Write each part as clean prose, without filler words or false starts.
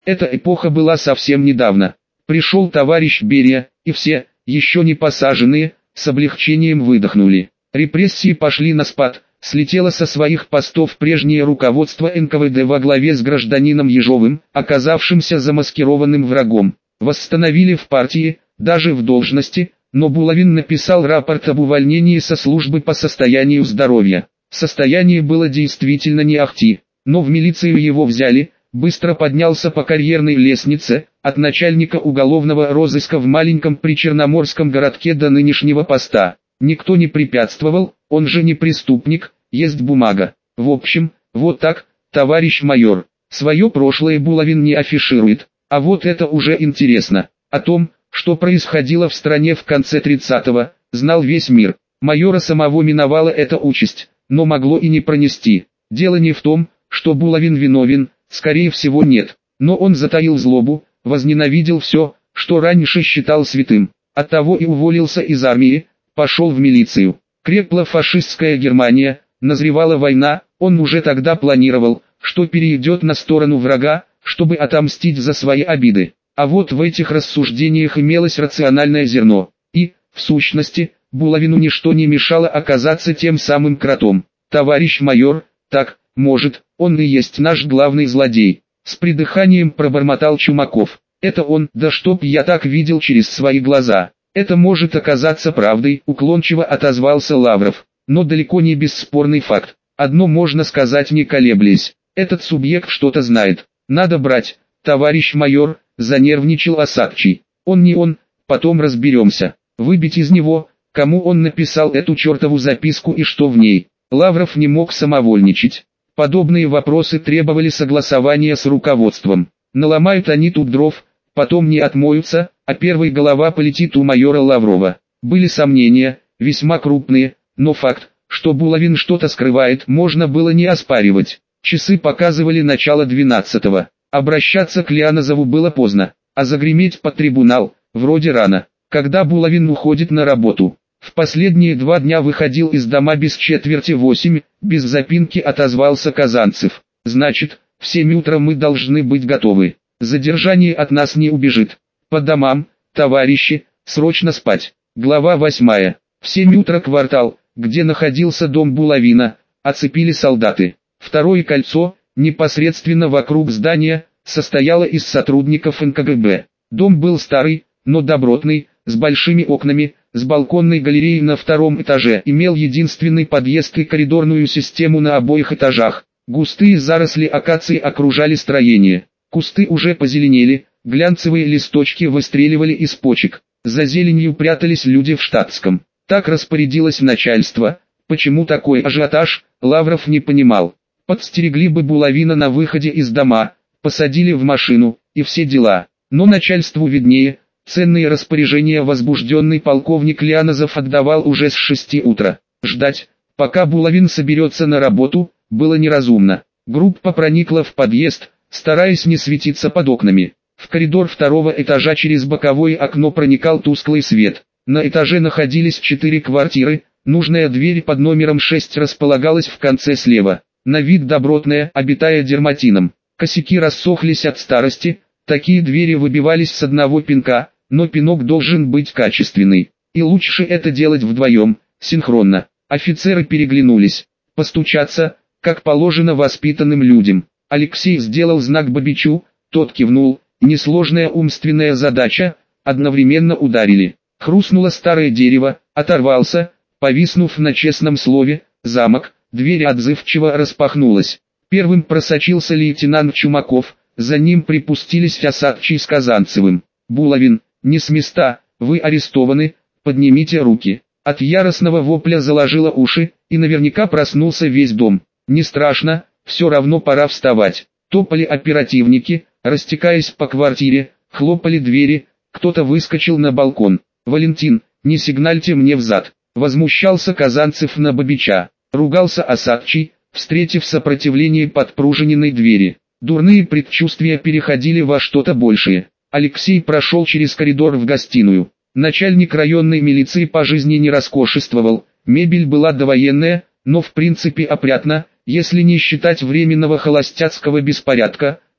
Эта эпоха была совсем недавно. Пришел товарищ Берия, и все, еще не посаженные, с облегчением выдохнули. Репрессии пошли на спад, слетело со своих постов прежнее руководство НКВД во главе с гражданином Ежовым, оказавшимся замаскированным врагом. Восстановили в партии, даже в должности, но Булавин написал рапорт об увольнении со службы по состоянию здоровья. Состояние было действительно не ахти, но в милицию его взяли, быстро поднялся по карьерной лестнице, от начальника уголовного розыска в маленьком причерноморском городке до нынешнего поста. Никто не препятствовал, он же не преступник, есть бумага. В общем, вот так, товарищ майор. Свое прошлое Булавин не афиширует, а вот это уже интересно. О том, что происходило в стране в конце 30-го, знал весь мир. Майора самого миновала эта участь, но могло и не пронести. Дело не в том, что Булавин виновен, скорее всего нет. Но он затаил злобу, возненавидел все, что раньше считал святым. Оттого и уволился из армии, пошел в милицию. Крепла фашистская Германия, назревала война, он уже тогда планировал, что перейдет на сторону врага, чтобы отомстить за свои обиды. А вот в этих рассуждениях имелось рациональное зерно. И, в сущности, Булавину ничто не мешало оказаться тем самым кротом. Товарищ майор, так, может, он и есть наш главный злодей. С придыханием пробормотал Чумаков. Это он, да чтоб я так видел через свои глаза. Это может оказаться правдой, уклончиво отозвался Лавров. Но далеко не бесспорный факт. Одно можно сказать не колеблясь. Этот субъект что-то знает. Надо брать, товарищ майор, занервничал Осадчий. Он не он, потом разберемся. Выбить из него, кому он написал эту чертову записку и что в ней. Лавров не мог самовольничать. Подобные вопросы требовали согласования с руководством. Наломают они тут дров, потом не отмоются, а первая голова полетит у майора Лаврова. Были сомнения, весьма крупные, но факт, что Булавин что-то скрывает, можно было не оспаривать. Часы показывали начало 12-го. Обращаться к Лианозову было поздно, а загреметь под трибунал, вроде рано. Когда Булавин уходит на работу? В последние 2 дня выходил из дома без 7:45, без запинки отозвался Казанцев. Значит, в 7 утра мы должны быть готовы. Задержание от нас не убежит. По домам, товарищи, срочно спать. Глава 8. В 7 утра квартал, где находился дом Булавина, оцепили солдаты. Второе кольцо, непосредственно вокруг здания, состояло из сотрудников НКГБ. Дом был старый, но добротный, с большими окнами, с балконной галереей на 2-м этаже, имел единственный подъезд и коридорную систему на обоих этажах. Густые заросли акации окружали строение. Кусты уже позеленели, глянцевые листочки выстреливали из почек. За зеленью прятались люди в штатском. Так распорядилось начальство. Почему такой ажиотаж, Лавров не понимал. Подстерегли бы Булавина на выходе из дома, посадили в машину, и все дела. Но начальству виднее. Ценные распоряжения возбужденный полковник Лианозов отдавал уже с 6 утра. Ждать, пока Булавин соберется на работу, было неразумно. Группа проникла в подъезд, стараясь не светиться под окнами. В коридор 2-го этажа через боковое окно проникал тусклый свет. На этаже находились 4 квартиры, нужная дверь под номером 6 располагалась в конце слева. На вид добротная, обитая дерматином. Косяки рассохлись от старости, такие двери выбивались с одного пинка, но пинок должен быть качественный. И лучше это делать вдвоем, синхронно. Офицеры переглянулись. Постучаться, как положено воспитанным людям. Алексей сделал знак Бабичу, тот кивнул. Несложная умственная задача, одновременно ударили. Хрустнуло старое дерево, оторвался, повиснув на честном слове, замок, дверь отзывчиво распахнулась. Первым просочился лейтенант Чумаков, за ним припустились Осадчий с Казанцевым. Булавин, не с места, вы арестованы, поднимите руки. От яростного вопля заложило уши, и наверняка проснулся весь дом. Не страшно, все равно пора вставать. Топали оперативники, растекаясь по квартире, хлопали двери, кто-то выскочил на балкон. «Валентин, не сигнальте мне взад!» Возмущался Казанцев на Бабича. Ругался Осадчий, встретив сопротивление подпружиненной двери. Дурные предчувствия переходили во что-то большее. Алексей прошел через коридор в гостиную. Начальник районной милиции по жизни не роскошествовал, мебель была довоенная, но в принципе опрятна, если не считать временного холостяцкого беспорядка,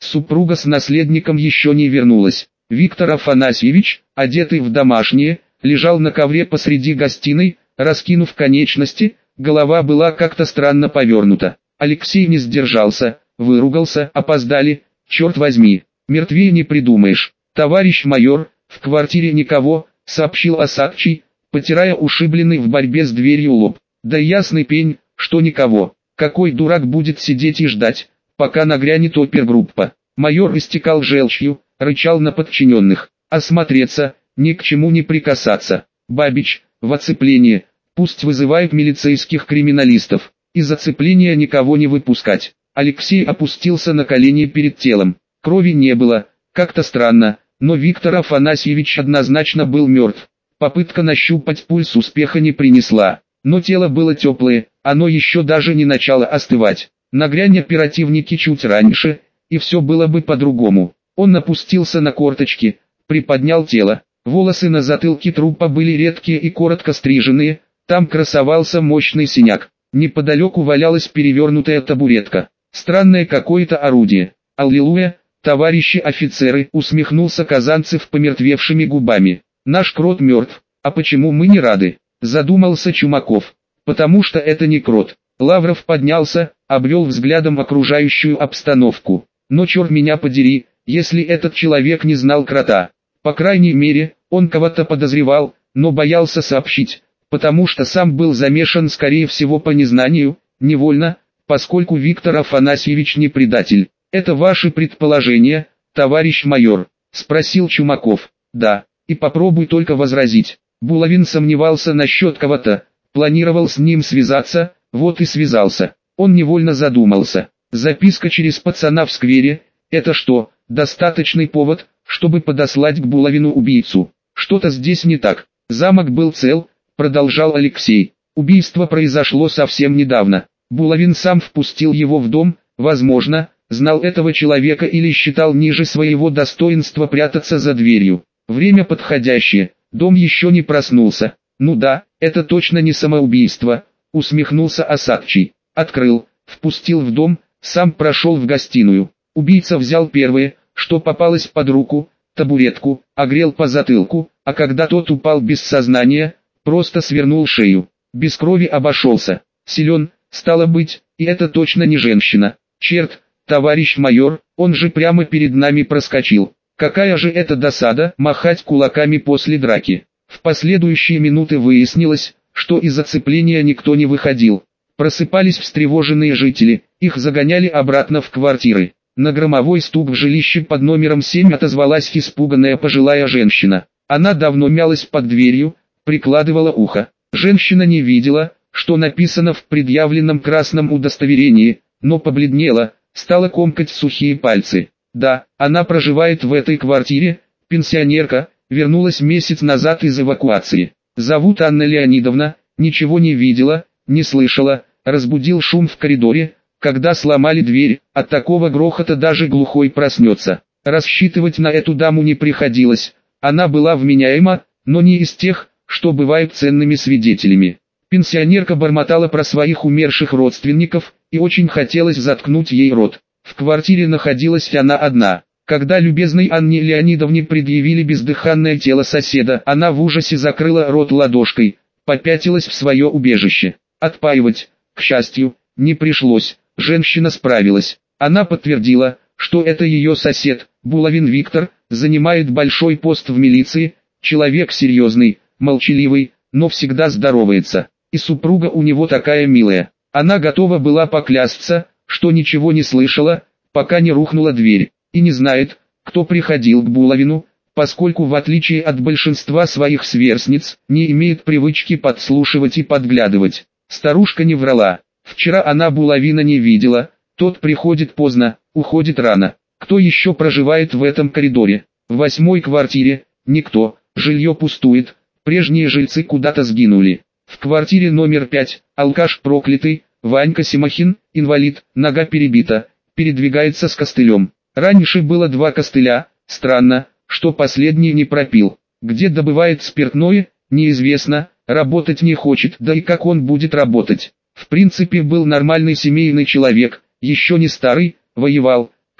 Супруга с наследником еще не вернулась. Виктор Афанасьевич, одетый в домашнее, лежал на ковре посреди гостиной, раскинув конечности, голова была как-то странно повернута. Алексей не сдержался, выругался: опоздали, черт возьми, мертвее не придумаешь. Товарищ майор, в квартире никого, сообщил Осадчий, потирая ушибленный в борьбе с дверью лоб. Да ясный пень, что никого. Какой дурак будет сидеть и ждать, пока нагрянет опергруппа. Майор истекал желчью, рычал на подчиненных. Осмотреться, ни к чему не прикасаться. Бабич, в оцепление, пусть вызывают милицейских криминалистов. Из оцепления никого не выпускать. Алексей опустился на колени перед телом. Крови не было, как-то странно, но Виктор Афанасьевич однозначно был мертв. Попытка нащупать пульс успеха не принесла. Но тело было теплое, оно еще даже не начало остывать. Нагрянь оперативники чуть раньше, и все было бы по-другому. Он опустился на корточки, приподнял тело. Волосы на затылке трупа были редкие и коротко стриженные, там красовался мощный синяк. Неподалеку валялась перевернутая табуретка. Странное какое-то орудие. Аллилуйя, товарищи офицеры, усмехнулся Казанцев помертвевшими губами. Наш крот мертв, а почему мы не рады? Задумался Чумаков. Потому что это не крот. Лавров поднялся, обвел взглядом окружающую обстановку. Но черт меня подери, если этот человек не знал крота. По крайней мере, он кого-то подозревал, но боялся сообщить, потому что сам был замешан скорее всего по незнанию, невольно, поскольку Виктор Афанасьевич не предатель. Это ваши предположения, товарищ майор? Спросил Чумаков. Да, и попробуй только возразить. Булавин сомневался насчет кого-то, планировал с ним связаться, вот и связался. Он невольно задумался. Записка через пацана в сквере, это что, достаточный повод, чтобы подослать к Булавину убийцу? Что-то здесь не так. Замок был цел, продолжал Алексей. Убийство произошло совсем недавно. Булавин сам впустил его в дом, возможно, знал этого человека или считал ниже своего достоинства прятаться за дверью. Время подходящее, дом еще не проснулся. Ну да, это точно не самоубийство, усмехнулся Осадчий. Открыл, впустил в дом, сам прошел в гостиную. Убийца взял первое, что попалось под руку, табуретку, огрел по затылку, а когда тот упал без сознания, просто свернул шею. Без крови обошелся. Силен, стало быть, и это точно не женщина. Черт, товарищ майор, он же прямо перед нами проскочил. Какая же это досада махать кулаками после драки. В последующие минуты выяснилось, что из оцепления никто не выходил. Просыпались встревоженные жители, их загоняли обратно в квартиры. На громовой стук в жилище под номером 7 отозвалась испуганная пожилая женщина. Она давно мялась под дверью, прикладывала ухо. Женщина не видела, что написано в предъявленном красном удостоверении, но побледнела, стала комкать сухие пальцы. Да, она проживает в этой квартире, пенсионерка, вернулась месяц назад из эвакуации. Зовут Анна Леонидовна, ничего не видела, не слышала, разбудил шум в коридоре, когда сломали дверь, от такого грохота даже глухой проснется. Рассчитывать на эту даму не приходилось, она была вменяема, но не из тех, что бывают ценными свидетелями. Пенсионерка бормотала про своих умерших родственников, и очень хотелось заткнуть ей рот. В квартире находилась она одна. Когда любезной Анне Леонидовне предъявили бездыханное тело соседа, она в ужасе закрыла рот ладошкой, попятилась в свое убежище. Отпаивать, к счастью, не пришлось, женщина справилась. Она подтвердила, что это ее сосед, Булавин Виктор, занимает большой пост в милиции, человек серьезный, молчаливый, но всегда здоровается. И супруга у него такая милая. Она готова была поклясться, что ничего не слышала, пока не рухнула дверь, и не знает, кто приходил к Булавину, поскольку в отличие от большинства своих сверстниц, не имеет привычки подслушивать и подглядывать. Старушка не врала. Вчера она Булавина не видела, тот приходит поздно, уходит рано. Кто еще проживает в этом коридоре? В 8-й квартире? Никто, жилье пустует, прежние жильцы куда-то сгинули. В квартире номер 5, алкаш проклятый, Ванька Симахин, инвалид, нога перебита, передвигается с костылем. Раньше было 2 костыля, странно, что последний не пропил. Где добывает спиртное, неизвестно, работать не хочет, да и как он будет работать. В принципе был нормальный семейный человек, еще не старый, воевал,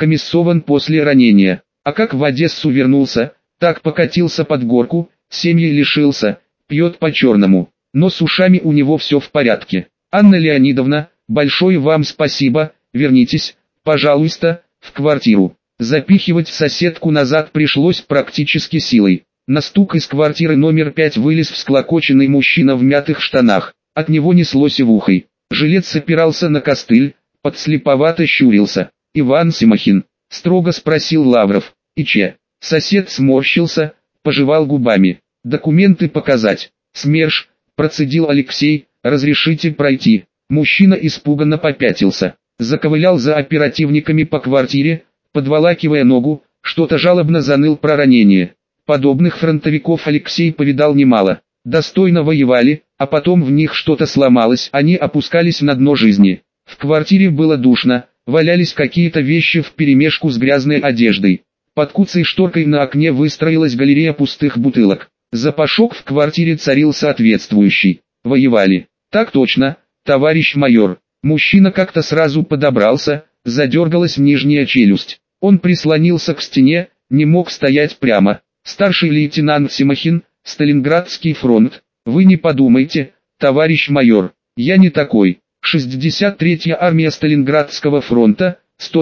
комиссован после ранения. А как в Одессу вернулся, так покатился под горку, семьи лишился, пьет по-черному. Но с ушами у него все в порядке. Анна Леонидовна, большое вам спасибо, вернитесь, пожалуйста, в квартиру. Запихивать соседку назад пришлось практически силой. На стук из квартиры номер 5 вылез всклокоченный мужчина в мятых штанах. От него неслось сивухой. Жилец опирался на костыль, подслеповато щурился. «Иван Симохин?» — строго спросил Лавров. «И че?» Сосед сморщился, пожевал губами. «Документы показать». «СМЕРШ», — процедил Алексей, — «разрешите пройти». Мужчина испуганно попятился. Заковылял за оперативниками по квартире, подволакивая ногу, что-то жалобно заныл про ранение. Подобных фронтовиков Алексей повидал немало. Достойно воевали, а потом в них что-то сломалось, они опускались на дно жизни. В квартире было душно, валялись какие-то вещи вперемешку с грязной одеждой. Под куцей шторкой на окне выстроилась галерея пустых бутылок. Запашок в квартире царил соответствующий. Воевали. Так точно, товарищ майор. Мужчина как-то сразу подобрался, задергалась нижняя челюсть. Он прислонился к стене, не мог стоять прямо. Старший лейтенант Симохин, Сталинградский фронт. Вы не подумайте, товарищ майор, я не такой. 63-я армия Сталинградского фронта,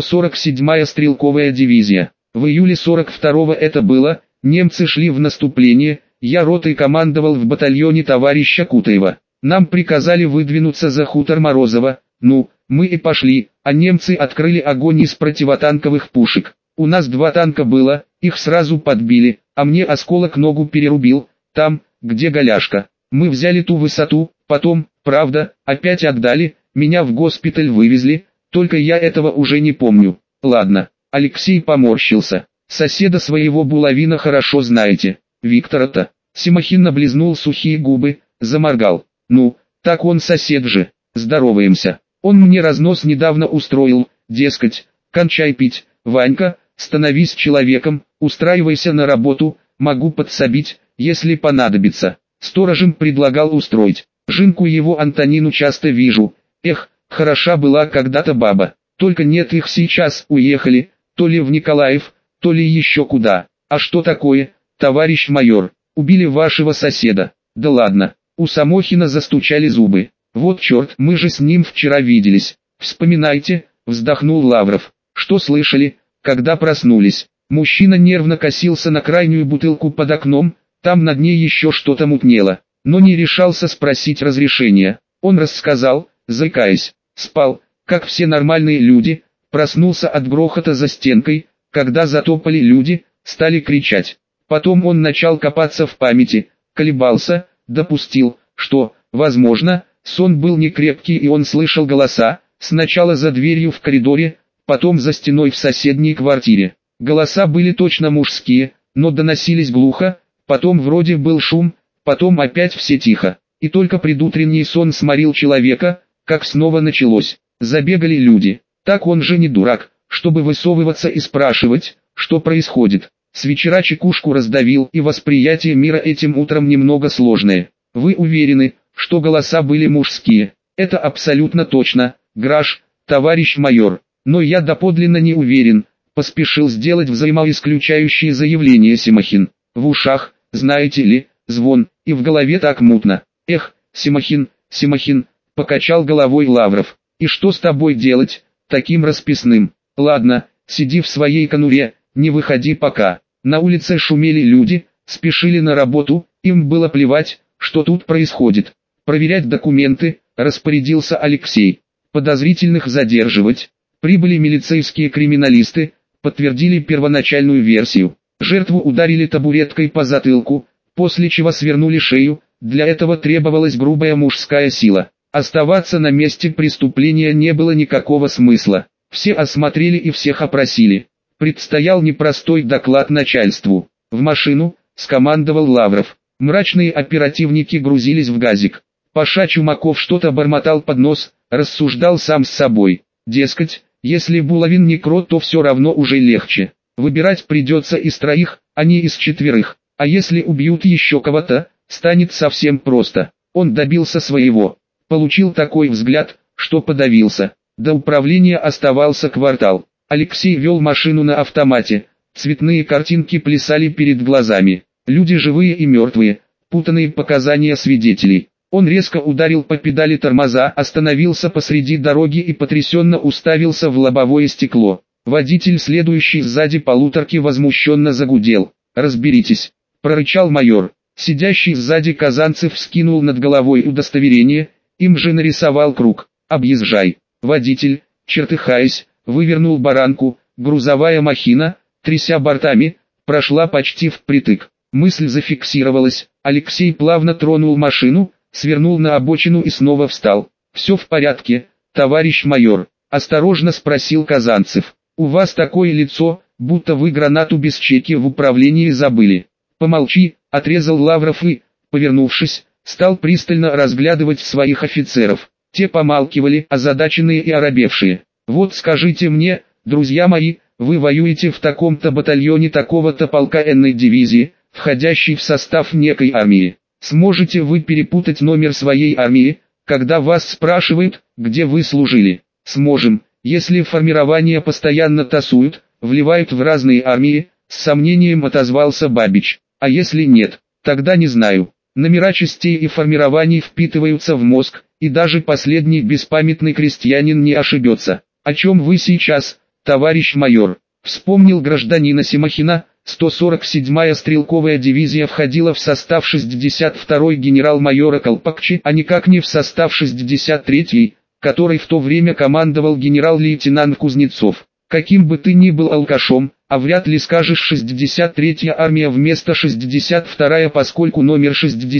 147-я стрелковая дивизия. В июле 42-го это было, немцы шли в наступление, я ротой командовал в батальоне товарища Кутаева. Нам приказали выдвинуться за хутор Морозово, мы и пошли, а немцы открыли огонь из противотанковых пушек. У нас 2 танка было, их сразу подбили, а мне осколок ногу перерубил, там, где голяшка. Мы взяли ту высоту, потом, правда, опять отдали, меня в госпиталь вывезли, только я этого уже не помню. Ладно, Алексей поморщился. Соседа своего Булавина хорошо знаете. Виктора-то. Симохин облизнул сухие губы, заморгал. Так он сосед же. Здороваемся. Он мне разнос недавно устроил, дескать, кончай пить, Ванька, становись человеком, устраивайся на работу, могу подсобить, если понадобится. Сторожем предлагал устроить. Жинку его Антонину часто вижу. Эх, хороша была когда-то баба. Только нет их сейчас, уехали, то ли в Николаев, то ли еще куда. А что такое, товарищ майор? Убили вашего соседа. Да ладно. У Самохина застучали зубы. Вот черт, мы же с ним вчера виделись. Вспоминайте, вздохнул Лавров. Что слышали, когда проснулись? Мужчина нервно косился на крайнюю бутылку под окном, там на дне еще что-то мутнело, но не решался спросить разрешения. Он рассказал, заикаясь, спал, как все нормальные люди, проснулся от грохота за стенкой, когда затопали люди, стали кричать. Потом он начал копаться в памяти, колебался, допустил, что, возможно, сон был не крепкий и он слышал голоса, сначала за дверью в коридоре, потом за стеной в соседней квартире. Голоса были точно мужские, но доносились глухо, потом вроде был шум, потом опять все тихо. И только предутренний сон сморил человека, как снова началось. Забегали люди. Так он же не дурак, чтобы высовываться и спрашивать, что происходит. С вечера чекушку раздавил, и восприятие мира этим утром немного сложное. Вы уверены, что голоса были мужские? Это абсолютно точно, Граш, товарищ майор. Но я доподлинно не уверен, поспешил сделать взаимоисключающее заявление Симохин. В ушах, знаете ли, звон, и в голове так мутно. Эх, Симохин, покачал головой Лавров. И что с тобой делать, таким расписным? Ладно, сиди в своей конуре, не выходи пока. На улице шумели люди, спешили на работу, им было плевать, что тут происходит. Проверять документы, распорядился Алексей. Подозрительных задерживать. Прибыли милицейские криминалисты, подтвердили первоначальную версию. Жертву ударили табуреткой по затылку, после чего свернули шею, для этого требовалась грубая мужская сила. Оставаться на месте преступления не было никакого смысла. Все осмотрели и всех опросили. Предстоял непростой доклад начальству. В машину, скомандовал Лавров. Мрачные оперативники грузились в газик. Паша Чумаков что-то бормотал под нос, рассуждал сам с собой. Дескать, если Булавин не крот, то все равно уже легче. Выбирать придется из 3, а не из 4. А если убьют еще кого-то, станет совсем просто. Он добился своего. Получил такой взгляд, что подавился. До управления оставался квартал. Алексей вел машину на автомате, цветные картинки плясали перед глазами. Люди живые и мертвые, путанные показания свидетелей. Он резко ударил по педали тормоза, остановился посреди дороги и потрясенно уставился в лобовое стекло. Водитель, следующий сзади полуторки, возмущенно загудел. «Разберитесь!» – прорычал майор. Сидящий сзади Казанцев вскинул над головой удостоверение, им же нарисовал круг. «Объезжай!» Водитель, чертыхаясь, вывернул баранку, грузовая махина, тряся бортами, прошла почти впритык. Мысль зафиксировалась, Алексей плавно тронул машину, свернул на обочину и снова встал. «Все в порядке, товарищ майор?» – осторожно спросил Казанцев. «У вас такое лицо, будто вы гранату без чеки в управлении забыли». «Помолчи», – отрезал Лавров и, повернувшись, стал пристально разглядывать своих офицеров. Те помалкивали, озадаченные и оробевшие. «Вот скажите мне, друзья мои, вы воюете в таком-то батальоне такого-то полка N-ной дивизии, входящей в состав некой армии. Сможете вы перепутать номер своей армии, когда вас спрашивают, где вы служили?» «Сможем, если формирования постоянно тасуют, вливают в разные армии», с сомнением отозвался Бабич. «А если нет, тогда не знаю. Номера частей и формирований впитываются в мозг, и даже последний беспамятный крестьянин не ошибется. О чем вы сейчас, товарищ майор?» Вспомнил гражданина Семахина. 147-я стрелковая дивизия входила в состав 62-й генерал-майора Колпакчи, а никак не в состав 63-й, который в то время командовал генерал-лейтенант Кузнецов. «Каким бы ты ни был алкашом, а вряд ли скажешь 63-я армия вместо 62-я, поскольку номер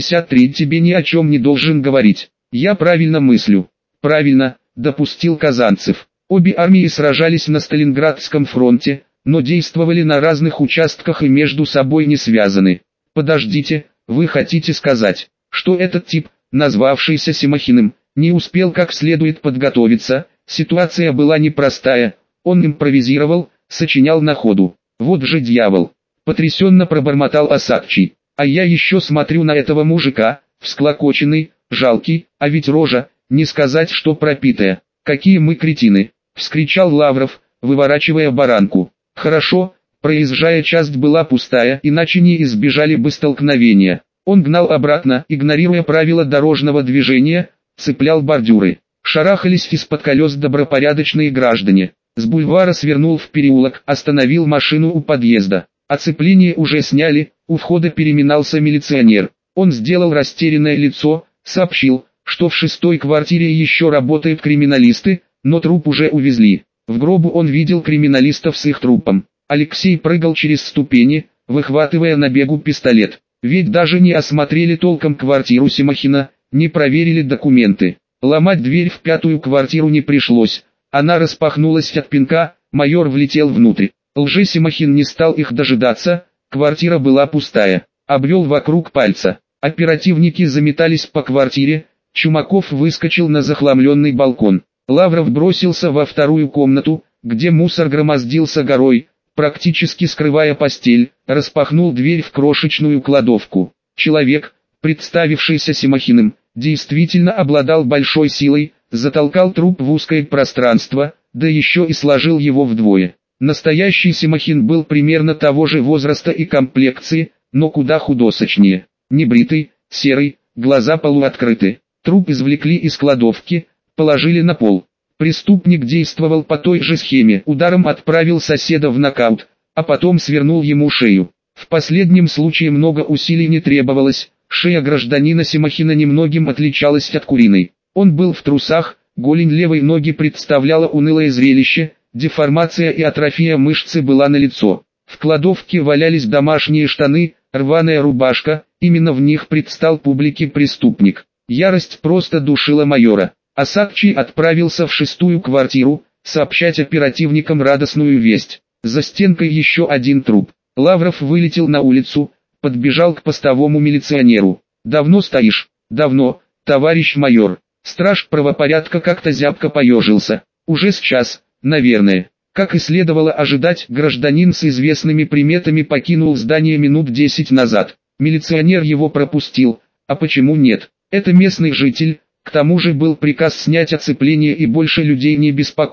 63 тебе ни о чем не должен говорить». «Я правильно мыслю». «Правильно», допустил Казанцев. Обе армии сражались на Сталинградском фронте, но действовали на разных участках и между собой не связаны. «Подождите, вы хотите сказать, что этот тип, назвавшийся Семахиным, не успел как следует подготовиться?» Ситуация была непростая, он импровизировал, сочинял на ходу. «Вот же дьявол!» — потрясенно пробормотал Осадчий. «А я еще смотрю на этого мужика, всклокоченный, жалкий, а ведь рожа, не сказать что пропитая. Какие мы кретины!» — вскричал Лавров, выворачивая баранку. «Хорошо, проезжая часть была пустая, иначе не избежали бы столкновения». Он гнал обратно, игнорируя правила дорожного движения, цеплял бордюры. Шарахались из-под колес добропорядочные граждане. С бульвара свернул в переулок, остановил машину у подъезда. Оцепление уже сняли, у входа переминался милиционер. Он сделал растерянное лицо, сообщил, что в 6-й квартире еще работают криминалисты, но труп уже увезли. В гробу он видел криминалистов с их трупом. Алексей прыгал через ступени, выхватывая на бегу пистолет. Ведь даже не осмотрели толком квартиру Семахина, не проверили документы. Ломать дверь в 5-ю квартиру не пришлось. Она распахнулась от пинка, майор влетел внутрь. Лже-Семахин не стал их дожидаться, квартира была пустая. Обвел вокруг пальца. Оперативники заметались по квартире, Чумаков выскочил на захламленный балкон. Лавров бросился во 2-ю комнату, где мусор громоздился горой, практически скрывая постель, распахнул дверь в крошечную кладовку. Человек, представившийся Семахиным, действительно обладал большой силой, затолкал труп в узкое пространство, да еще и сложил его вдвое. Настоящий Семахин был примерно того же возраста и комплекции, но куда худосочнее. Небритый, серый, глаза полуоткрыты. Труп извлекли из кладовки, положили на пол. Преступник действовал по той же схеме, ударом отправил соседа в нокаут, а потом свернул ему шею. В последнем случае много усилий не требовалось, шея гражданина Семахина немногим отличалась от куриной. Он был в трусах, голень левой ноги представляла унылое зрелище, деформация и атрофия мышцы была налицо. В кладовке валялись домашние штаны, рваная рубашка, именно в них предстал публике преступник. Ярость просто душила майора. Осадчий отправился в 6-ю квартиру, сообщать оперативникам радостную весть. За стенкой еще один труп. Лавров вылетел на улицу, подбежал к постовому милиционеру. «Давно стоишь?» «Давно, товарищ майор». Страж правопорядка как-то зябко поежился. «Уже с час, наверное». Как и следовало ожидать, гражданин с известными приметами покинул здание минут 10 назад. Милиционер его пропустил. А почему нет? Это местный житель, к тому же был приказ снять оцепление и больше людей не беспокоить.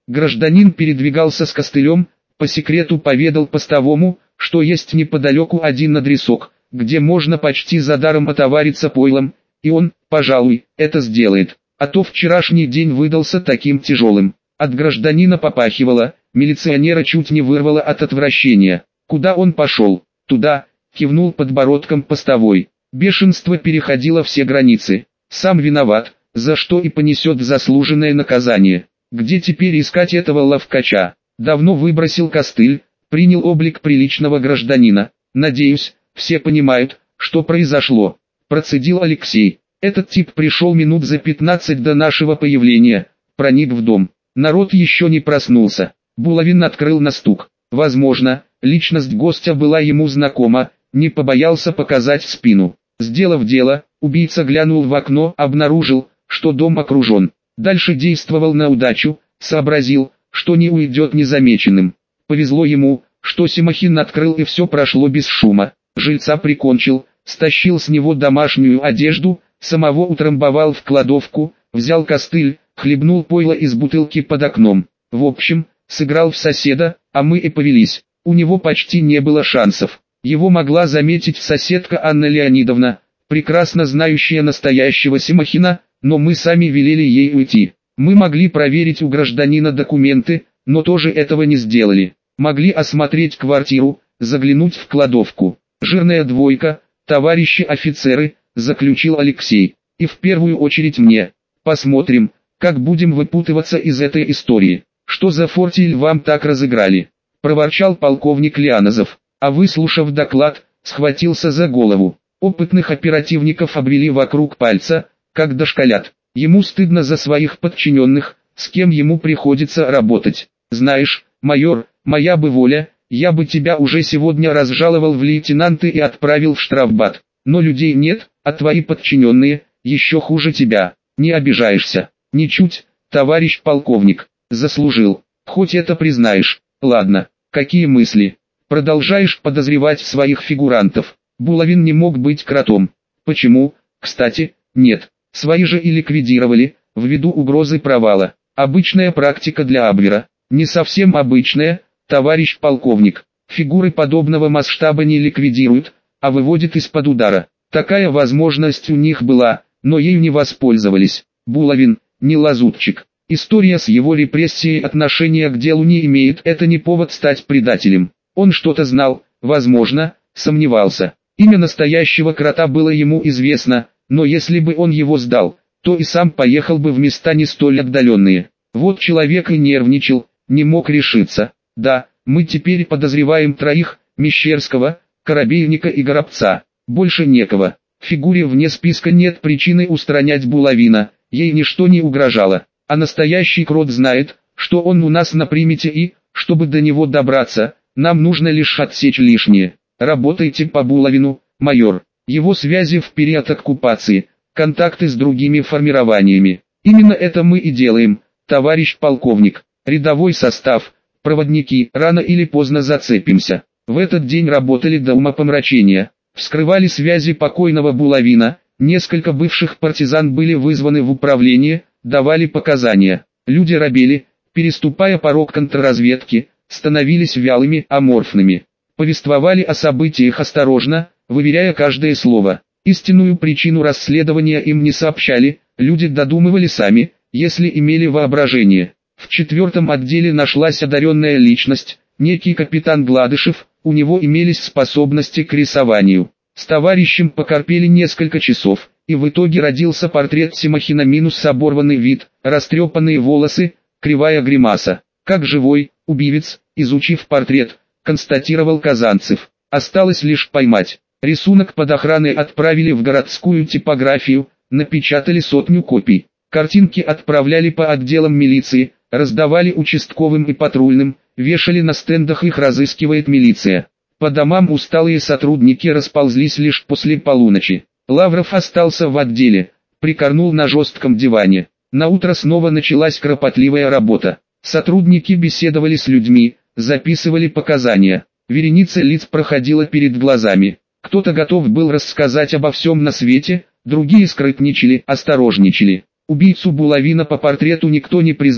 Гражданин передвигался с костылем, по секрету поведал постовому, что есть неподалеку один адресок, где можно почти за даром отовариться пойлом, и он, пожалуй, это сделает. А то вчерашний день выдался таким тяжелым. От гражданина попахивало, милиционера чуть не вырвало от отвращения. Куда он пошел? Туда, кивнул подбородком постовой. Бешенство переходило все границы. Сам виноват, за что и понесет заслуженное наказание. Где теперь искать этого ловкача? Давно выбросил костыль, принял облик приличного гражданина. Надеюсь, все понимают, что произошло. Процедил Алексей. Этот тип пришел минут за 15 до нашего появления, проник в дом. Народ еще не проснулся. Булавин открыл на стук. Возможно, личность гостя была ему знакома, не побоялся показать спину. Сделав дело, убийца глянул в окно, обнаружил, что дом окружен. Дальше действовал на удачу, сообразил, что не уйдет незамеченным. Повезло ему, что Семахин открыл и все прошло без шума. Жильца прикончил, стащил с него домашнюю одежду, самого утрамбовал в кладовку, взял костыль, хлебнул пойло из бутылки под окном. В общем, сыграл в соседа, а мы и повелись. У него почти не было шансов. Его могла заметить соседка Анна Леонидовна, прекрасно знающая настоящего Семахина, но мы сами велели ей уйти. Мы могли проверить у гражданина документы, но тоже этого не сделали. Могли осмотреть квартиру, заглянуть в кладовку. Жирная двойка, товарищи офицеры, заключил Алексей. И в первую очередь мне. Посмотрим, как будем выпутываться из этой истории. Что за фортель вам так разыграли? Проворчал полковник Лианозов. А выслушав доклад, схватился за голову. Опытных оперативников обвели вокруг пальца, как дошколят. Ему стыдно за своих подчиненных, с кем ему приходится работать. Знаешь, майор, моя бы воля, я бы тебя уже сегодня разжаловал в лейтенанты и отправил в штрафбат. Но людей нет, а твои подчиненные, еще хуже тебя. Не обижаешься? Ничуть, товарищ полковник. Заслужил. Хоть это признаешь. Ладно, какие мысли? Продолжаешь подозревать своих фигурантов. Булавин не мог быть кротом. Почему? Кстати, нет. Свои же и ликвидировали, ввиду угрозы провала. Обычная практика для Абвера. Не совсем обычная, товарищ полковник. Фигуры подобного масштаба не ликвидируют, а выводят из-под удара. Такая возможность у них была, но ею не воспользовались. Булавин, не лазутчик. История с его репрессией отношения к делу не имеет, это не повод стать предателем. Он что-то знал, возможно, сомневался. Имя настоящего крота было ему известно, но если бы он его сдал, то и сам поехал бы в места не столь отдаленные. Вот человек и нервничал, не мог решиться. Да, мы теперь подозреваем троих, Мещерского, Коробейника и Горобца. Больше некого. В фигуре вне списка нет причины устранять Булавина, ей ничто не угрожало. А настоящий крот знает, что он у нас на примете и, чтобы до него добраться, нам нужно лишь отсечь лишнее. Работайте по Булавину, майор. Его связи в период оккупации, контакты с другими формированиями. Именно это мы и делаем, товарищ полковник. Рядовой состав, проводники, рано или поздно зацепимся. В этот день работали до умопомрачения. Вскрывали связи покойного Булавина, несколько бывших партизан были вызваны в управление, давали показания. Люди робели, переступая порог контрразведки, становились вялыми, аморфными. Повествовали о событиях осторожно, выверяя каждое слово. Истинную причину расследования им не сообщали, люди додумывали сами, если имели воображение. В 4-м отделе нашлась одаренная личность, некий капитан Гладышев, у него имелись способности к рисованию. С товарищем покорпели несколько часов, и в итоге родился портрет Семахина минус оборванный вид, растрепанные волосы, кривая гримаса. Как живой, убивец, изучив портрет, констатировал Казанцев. Осталось лишь поймать. Рисунок под охраной отправили в городскую типографию, напечатали 100 копий. Картинки отправляли по отделам милиции, раздавали участковым и патрульным, вешали на стендах, их разыскивает милиция. По домам усталые сотрудники расползлись лишь после полуночи. Лавров остался в отделе, прикорнул на жестком диване. Наутро снова началась кропотливая работа. Сотрудники беседовали с людьми, записывали показания. Вереница лиц проходила перед глазами. Кто-то готов был рассказать обо всем на свете, другие скрытничали, осторожничали. Убийцу Булавина по портрету никто не признал,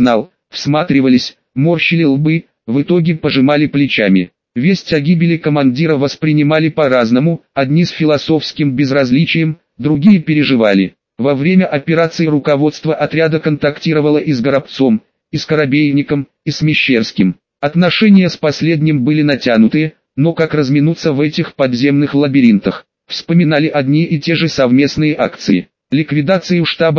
всматривались, морщили лбы, в итоге пожимали плечами. Весть о гибели командира воспринимали по-разному, одни с философским безразличием, другие переживали. Во время операции руководство отряда контактировало и с Горобцом, и с Коробейником, и с Мещерским. Отношения с последним были натянутые, но как разминуться в этих подземных лабиринтах? Вспоминали одни и те же совместные акции. Ликвидацию штаба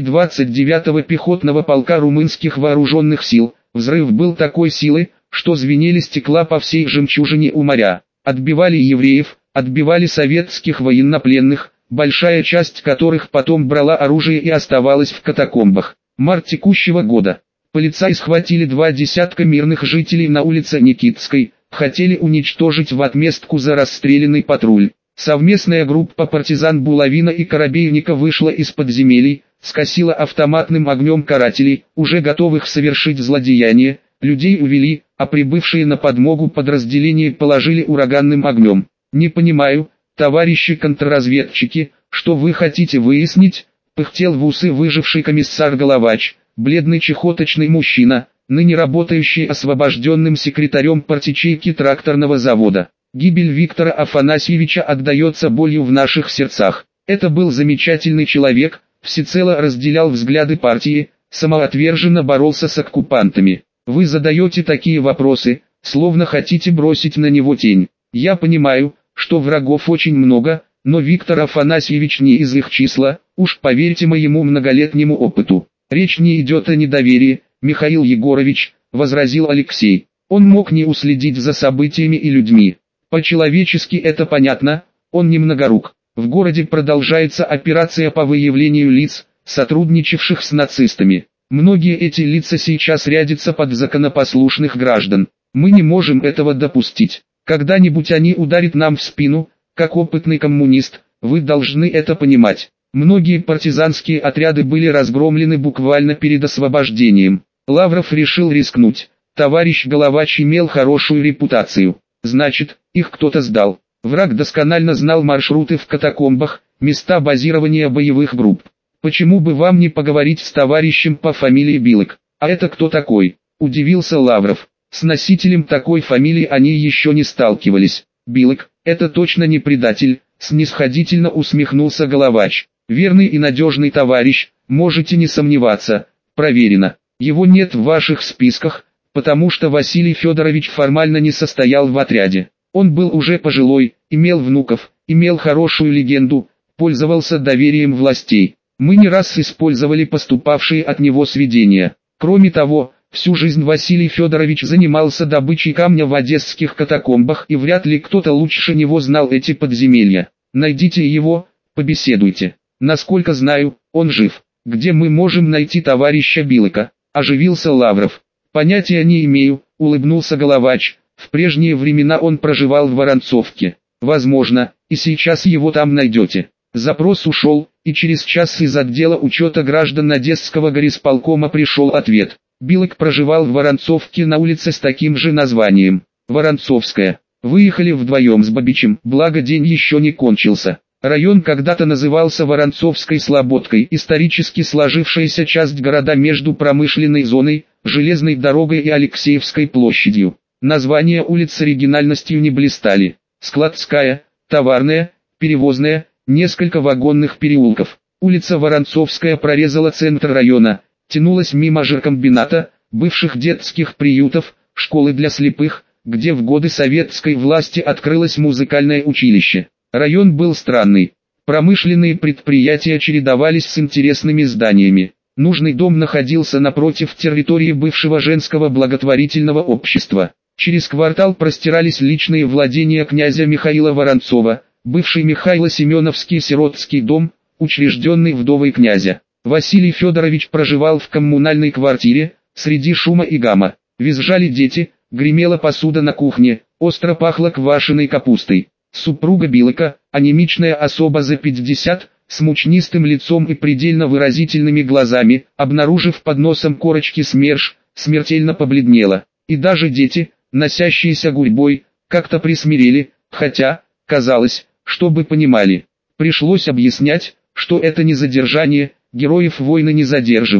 229-го пехотного полка румынских вооруженных сил. Взрыв был такой силы, что звенели стекла по всей жемчужине у моря. Отбивали евреев, отбивали советских военнопленных, большая часть которых потом брала оружие и оставалась в катакомбах. Март текущего года. Полицаи схватили 2 десятка мирных жителей на улице Никитской, хотели уничтожить в отместку за расстрелянный патруль. Совместная группа партизан Булавина и Коробейника вышла из подземелий, скосила автоматным огнем карателей, уже готовых совершить злодеяние, людей увели, а прибывшие на подмогу подразделения положили ураганным огнем. «Не понимаю, товарищи контрразведчики, что вы хотите выяснить?» — пыхтел в усы выживший комиссар Головач, бледный чехоточный мужчина, ныне работающий освобожденным секретарем партячейки тракторного завода. Гибель Виктора Афанасьевича отдается болью в наших сердцах. Это был замечательный человек, всецело разделял взгляды партии, самоотверженно боролся с оккупантами. Вы задаете такие вопросы, словно хотите бросить на него тень. Я понимаю, что врагов очень много, но Виктор Афанасьевич не из их числа, уж поверьте моему многолетнему опыту. Речь не идет о недоверии, Михаил Егорович, возразил Алексей. Он мог не уследить за событиями и людьми. По-человечески это понятно, он немногорук. В городе продолжается операция по выявлению лиц, сотрудничавших с нацистами. Многие эти лица сейчас рядятся под законопослушных граждан. Мы не можем этого допустить. Когда-нибудь они ударят нам в спину, как опытный коммунист, вы должны это понимать. Многие партизанские отряды были разгромлены буквально перед освобождением. Лавров решил рискнуть. Товарищ Головач имел хорошую репутацию. Значит, их кто-то сдал. Враг досконально знал маршруты в катакомбах, места базирования боевых групп. Почему бы вам не поговорить с товарищем по фамилии Билык? А это кто такой? Удивился Лавров. С носителем такой фамилии они еще не сталкивались. Билык, это точно не предатель, снисходительно усмехнулся Головач. Верный и надежный товарищ, можете не сомневаться, проверено. Его нет в ваших списках, потому что Василий Федорович формально не состоял в отряде. Он был уже пожилой, имел внуков, имел хорошую легенду, пользовался доверием властей. Мы не раз использовали поступавшие от него сведения. Кроме того, всю жизнь Василий Федорович занимался добычей камня в одесских катакомбах, и вряд ли кто-то лучше него знал эти подземелья. Найдите его, побеседуйте. Насколько знаю, он жив. Где мы можем найти товарища Билыка? Оживился Лавров. Понятия не имею, улыбнулся Головач. В прежние времена он проживал в Воронцовке. Возможно, и сейчас его там найдете. Запрос ушел, и через час из отдела учета граждан Одесского горисполкома пришел ответ. Билык проживал в Воронцовке на улице с таким же названием. Воронцовская. Выехали вдвоем с Бабичем, благо день еще не кончился. Район когда-то назывался Воронцовской Слободкой, исторически сложившаяся часть города между промышленной зоной, железной дорогой и Алексеевской площадью. Названия улиц оригинальностью не блистали. Складская, товарная, перевозная, несколько вагонных переулков. Улица Воронцовская прорезала центр района, тянулась мимо жиркомбината, бывших детских приютов, школы для слепых, где в годы советской власти открылось музыкальное училище. Район был странный. Промышленные предприятия чередовались с интересными зданиями. Нужный дом находился напротив территории бывшего женского благотворительного общества. Через квартал простирались личные владения князя Михаила Воронцова, бывший Михайло-Семеновский сиротский дом, учрежденный вдовой князя. Василий Федорович проживал в коммунальной квартире, среди шума и гамма. Визжали дети, гремела посуда на кухне, остро пахло квашеной капустой. Супруга Билыка, анемичная особа за 50, с мучнистым лицом и предельно выразительными глазами, обнаружив под носом корочки СМЕРШ, смертельно побледнела. И даже дети, носящиеся гурьбой, как-то присмирели, хотя, казалось, чтобы понимали. Пришлось объяснять, что это не задержание, героев войны не задерживают.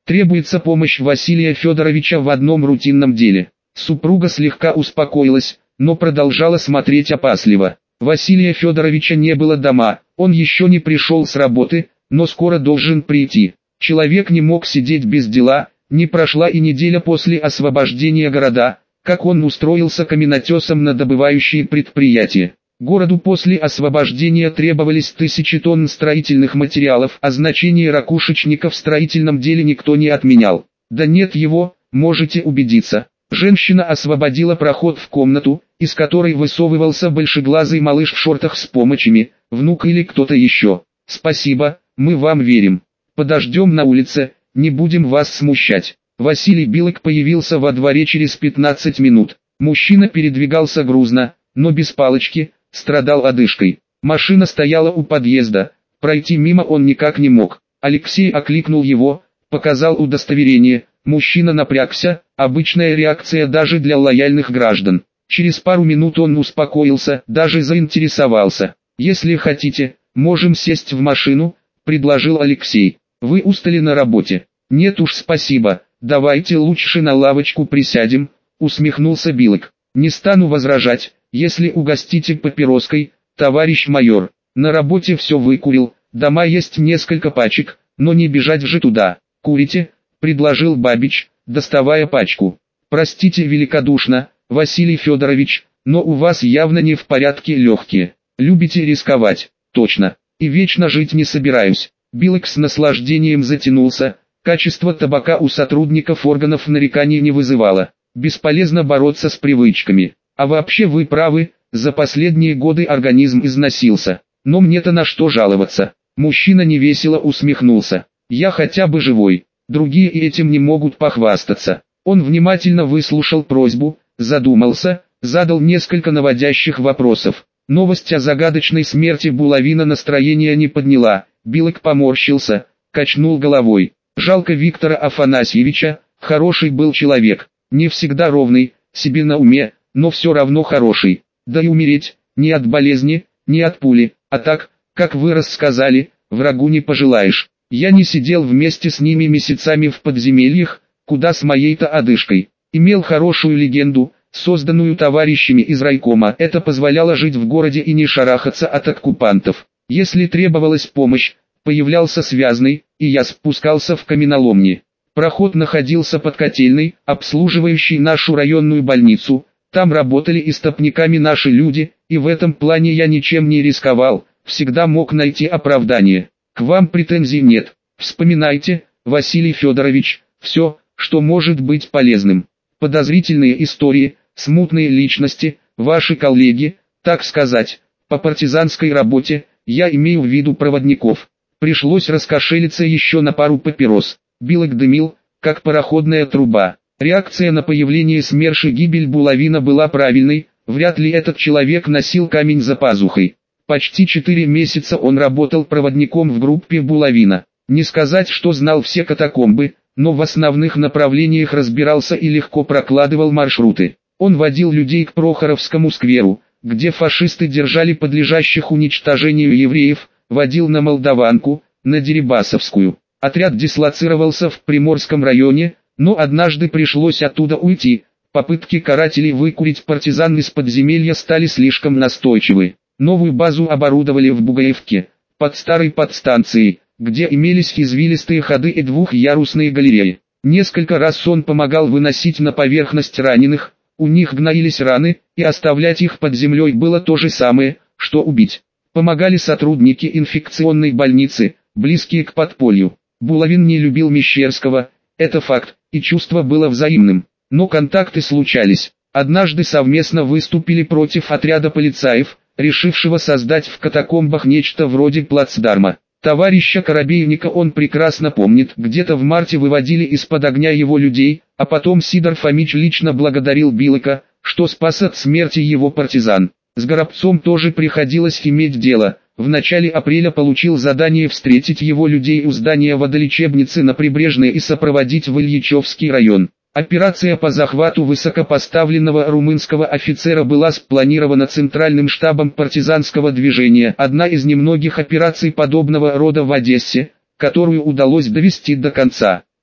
Требуется помощь Василия Федоровича в одном рутинном деле. Супруга слегка успокоилась, но продолжала смотреть опасливо. Василия Федоровича не было дома, он еще не пришел с работы, но скоро должен прийти. Человек не мог сидеть без дела, не прошла и неделя после освобождения города, как он устроился каменотесом на добывающие предприятия. Городу после освобождения требовались 1000 тонн строительных материалов, а значение ракушечника в строительном деле никто не отменял. Да нет его, можете убедиться. Женщина освободила проход в комнату, из которой высовывался большеглазый малыш в шортах с помощами, внук или кто-то еще. «Спасибо, мы вам верим. Подождем на улице, не будем вас смущать». Василий Билык появился во дворе через 15 минут. Мужчина передвигался грузно, но без палочки, страдал одышкой. Машина стояла у подъезда, пройти мимо он никак не мог. Алексей окликнул его, показал удостоверение, мужчина напрягся, обычная реакция даже для лояльных граждан. Через пару минут он успокоился, даже заинтересовался. «Если хотите, можем сесть в машину», — предложил Алексей. «Вы устали на работе?» «Нет уж спасибо, давайте лучше на лавочку присядем», — усмехнулся Билык. «Не стану возражать, если угостите папироской, товарищ майор. На работе все выкурил, дома есть несколько пачек, но не бежать же туда». «Курите?» — предложил Бабич, доставая пачку. «Простите великодушно, Василий Федорович, но у вас явно не в порядке легкие. Любите рисковать?» «Точно. И вечно жить не собираюсь». Билык с наслаждением затянулся. Качество табака у сотрудников органов нареканий не вызывало. Бесполезно бороться с привычками. А вообще вы правы, за последние годы организм износился. Но мне-то на что жаловаться? Мужчина невесело усмехнулся. Я хотя бы живой. Другие и этим не могут похвастаться. Он внимательно выслушал просьбу, задумался, задал несколько наводящих вопросов. Новость о загадочной смерти Булавина настроения не подняла. Билык поморщился, качнул головой. Жалко Виктора Афанасьевича, хороший был человек, не всегда ровный, себе на уме, но все равно хороший. Да и умереть, не от болезни, не от пули, а так, как вы рассказали, врагу не пожелаешь. Я не сидел вместе с ними месяцами в подземельях, куда с моей-то одышкой. Имел хорошую легенду, созданную товарищами из райкома. Это позволяло жить в городе и не шарахаться от оккупантов. Если требовалась помощь, появлялся связный, и я спускался в каменоломни. Проход находился под котельной, обслуживающей нашу районную больницу. Там работали истопниками наши люди, и в этом плане я ничем не рисковал, всегда мог найти оправдание. К вам претензий нет. Вспоминайте, Василий Федорович, все, что может быть полезным. Подозрительные истории, смутные личности, ваши коллеги, так сказать, по партизанской работе, я имею в виду проводников. Пришлось раскошелиться еще на пару папирос. Билык дымил, как пароходная труба. Реакция на появление СМЕРШ и гибель Булавина была правильной, вряд ли этот человек носил камень за пазухой. Почти 4 месяца он работал проводником в группе Булавина. Не сказать, что знал все катакомбы, но в основных направлениях разбирался и легко прокладывал маршруты. Он водил людей к Прохоровскому скверу, где фашисты держали подлежащих уничтожению евреев, водил на Молдаванку, на Дерибасовскую. Отряд дислоцировался в Приморском районе, но однажды пришлось оттуда уйти. Попытки карателей выкурить партизан из подземелья стали слишком настойчивы. Новую базу оборудовали в Бугаевке, под старой подстанцией, где имелись извилистые ходы и двухъярусные галереи. Несколько раз он помогал выносить на поверхность раненых, у них гноились раны, и оставлять их под землей было то же самое, что убить. Помогали сотрудники инфекционной больницы, близкие к подполью. Булавин не любил Мещерского, это факт, и чувство было взаимным. Но контакты случались. Однажды совместно выступили против отряда полицаев, решившего создать в катакомбах нечто вроде плацдарма. Товарища Коробейника он прекрасно помнит, где-то в марте выводили из-под огня его людей, а потом Сидор Фомич лично благодарил Билыка, что спас от смерти его партизан. С Горобцом тоже приходилось иметь дело. В начале апреля получил задание встретить его людей у здания водолечебницы на Прибрежной и сопроводить в Ильичевский район. Операция по захвату высокопоставленного румынского офицера была спланирована Центральным штабом партизанского движения, одна из немногих операций подобного рода в Одессе, которую удалось довести до конца.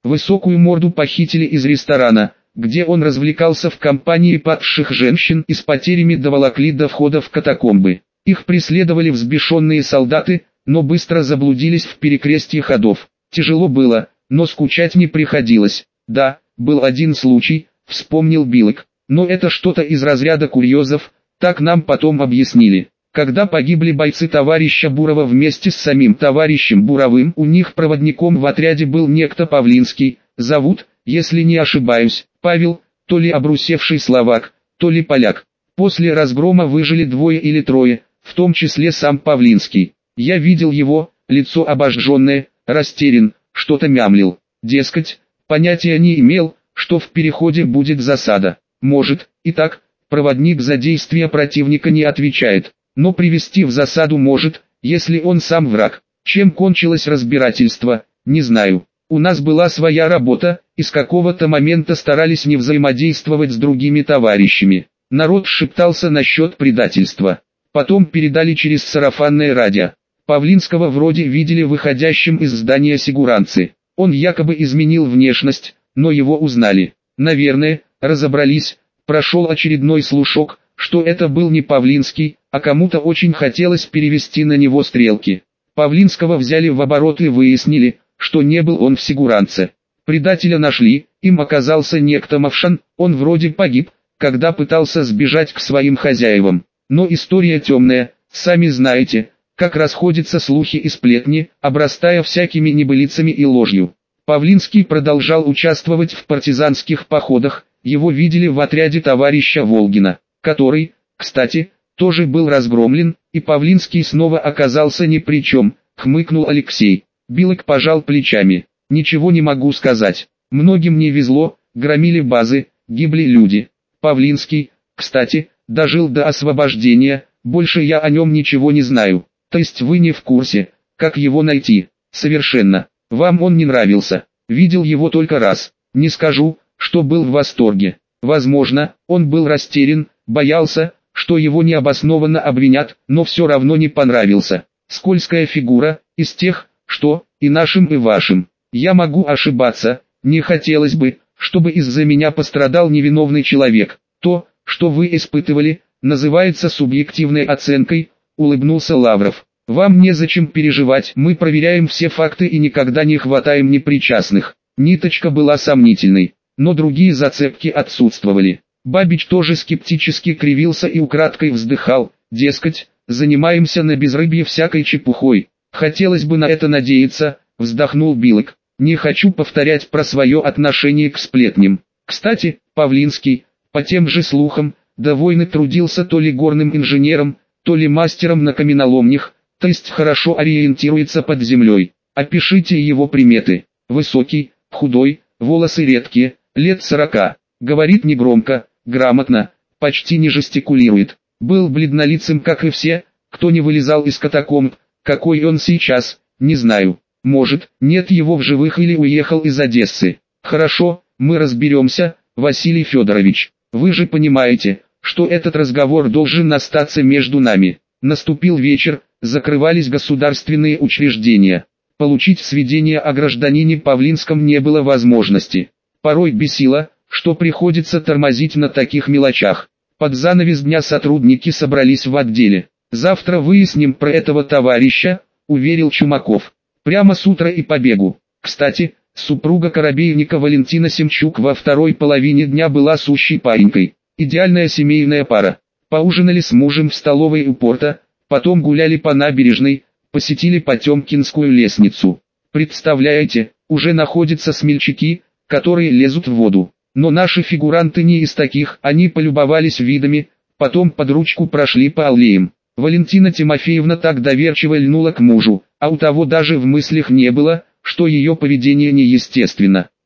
Высокую морду похитили из ресторана, где он развлекался в компании падших женщин, и с потерями доволокли до входа в катакомбы. Их преследовали взбешенные солдаты, но быстро заблудились в перекрестье ходов. Тяжело было, но скучать не приходилось. Да, был один случай, вспомнил Билык, но это что-то из разряда курьезов, так нам потом объяснили. Когда погибли бойцы товарища Бурова вместе с самим товарищем Буровым, у них проводником в отряде был некто Павлинский, зовут, если не ошибаюсь, Павел, то ли обрусевший словак, то ли поляк. После разгрома выжили 2 или 3, в том числе сам Павлинский. Я видел его, лицо обожженное, растерян, что-то мямлил. Дескать, понятия не имел, что в переходе будет засада. Может, и так, проводник за действия противника не отвечает, но привести в засаду может, если он сам враг. Чем кончилось разбирательство, не знаю. У нас была своя работа, и с какого-то момента старались не взаимодействовать с другими товарищами. Народ шептался насчет предательства. Потом передали через сарафанное радио. Павлинского вроде видели выходящим из здания сигуранцы. Он якобы изменил внешность, но его узнали. Наверное, разобрались, прошел очередной слушок, что это был не Павлинский, а кому-то очень хотелось перевести на него стрелки. Павлинского взяли в оборот и выяснили, что не был он в сигуранце. Предателя нашли, им оказался некто Мавшан, он вроде погиб, когда пытался сбежать к своим хозяевам. Но история темная, сами знаете, как расходятся слухи и сплетни, обрастая всякими небылицами и ложью. Павлинский продолжал участвовать в партизанских походах, его видели в отряде товарища Волгина, который, кстати, тоже был разгромлен, и Павлинский снова оказался ни при чем, хмыкнул Алексей. Билык пожал плечами. Ничего не могу сказать. Многим не везло, громили базы, гибли люди. Павлинский, кстати, дожил до освобождения, больше я о нем ничего не знаю. То есть вы не в курсе, как его найти? Совершенно. Вам он не нравился. Видел его только раз. Не скажу, что был в восторге. Возможно, он был растерян, боялся, что его необоснованно обвинят, но все равно не понравился. Скользкая фигура, из тех, что, и нашим, и вашим. Я могу ошибаться, не хотелось бы, чтобы из-за меня пострадал невиновный человек. То, что вы испытывали, называется субъективной оценкой, улыбнулся Лавров. Вам незачем переживать, мы проверяем все факты и никогда не хватаем непричастных. Ниточка была сомнительной, но другие зацепки отсутствовали. Бабич тоже скептически кривился и украдкой вздыхал, дескать, занимаемся на безрыбье всякой чепухой. Хотелось бы на это надеяться, вздохнул Билык. Не хочу повторять про свое отношение к сплетням. Кстати, Павлинский, по тем же слухам, до войны трудился то ли горным инженером, то ли мастером на каменоломнях, то есть хорошо ориентируется под землей. Опишите его приметы. Высокий, худой, волосы редкие, лет 40, говорит негромко, грамотно, почти не жестикулирует. Был бледнолицым, как и все, кто не вылезал из катакомб. Какой он сейчас, не знаю. Может, нет его в живых или уехал из Одессы. Хорошо, мы разберемся, Василий Федорович. Вы же понимаете, что этот разговор должен остаться между нами. Наступил вечер, закрывались государственные учреждения. Получить сведения о гражданине Павлинском не было возможности. Порой бесило, что приходится тормозить на таких мелочах. Под занавес дня сотрудники собрались в отделе. «Завтра выясним про этого товарища», — уверил Чумаков. «Прямо с утра и побегу. Кстати, супруга корабейника Валентина Семчук во второй половине дня была сущей паренькой. Идеальная семейная пара. Поужинали с мужем в столовой у порта, потом гуляли по набережной, посетили Потемкинскую лестницу. Представляете, уже находятся смельчаки, которые лезут в воду. Но наши фигуранты не из таких, они полюбовались видами, потом под ручку прошли по аллеям. Валентина Тимофеевна так доверчиво льнула к мужу, а у того даже в мыслях не было, что ее поведение неестественно.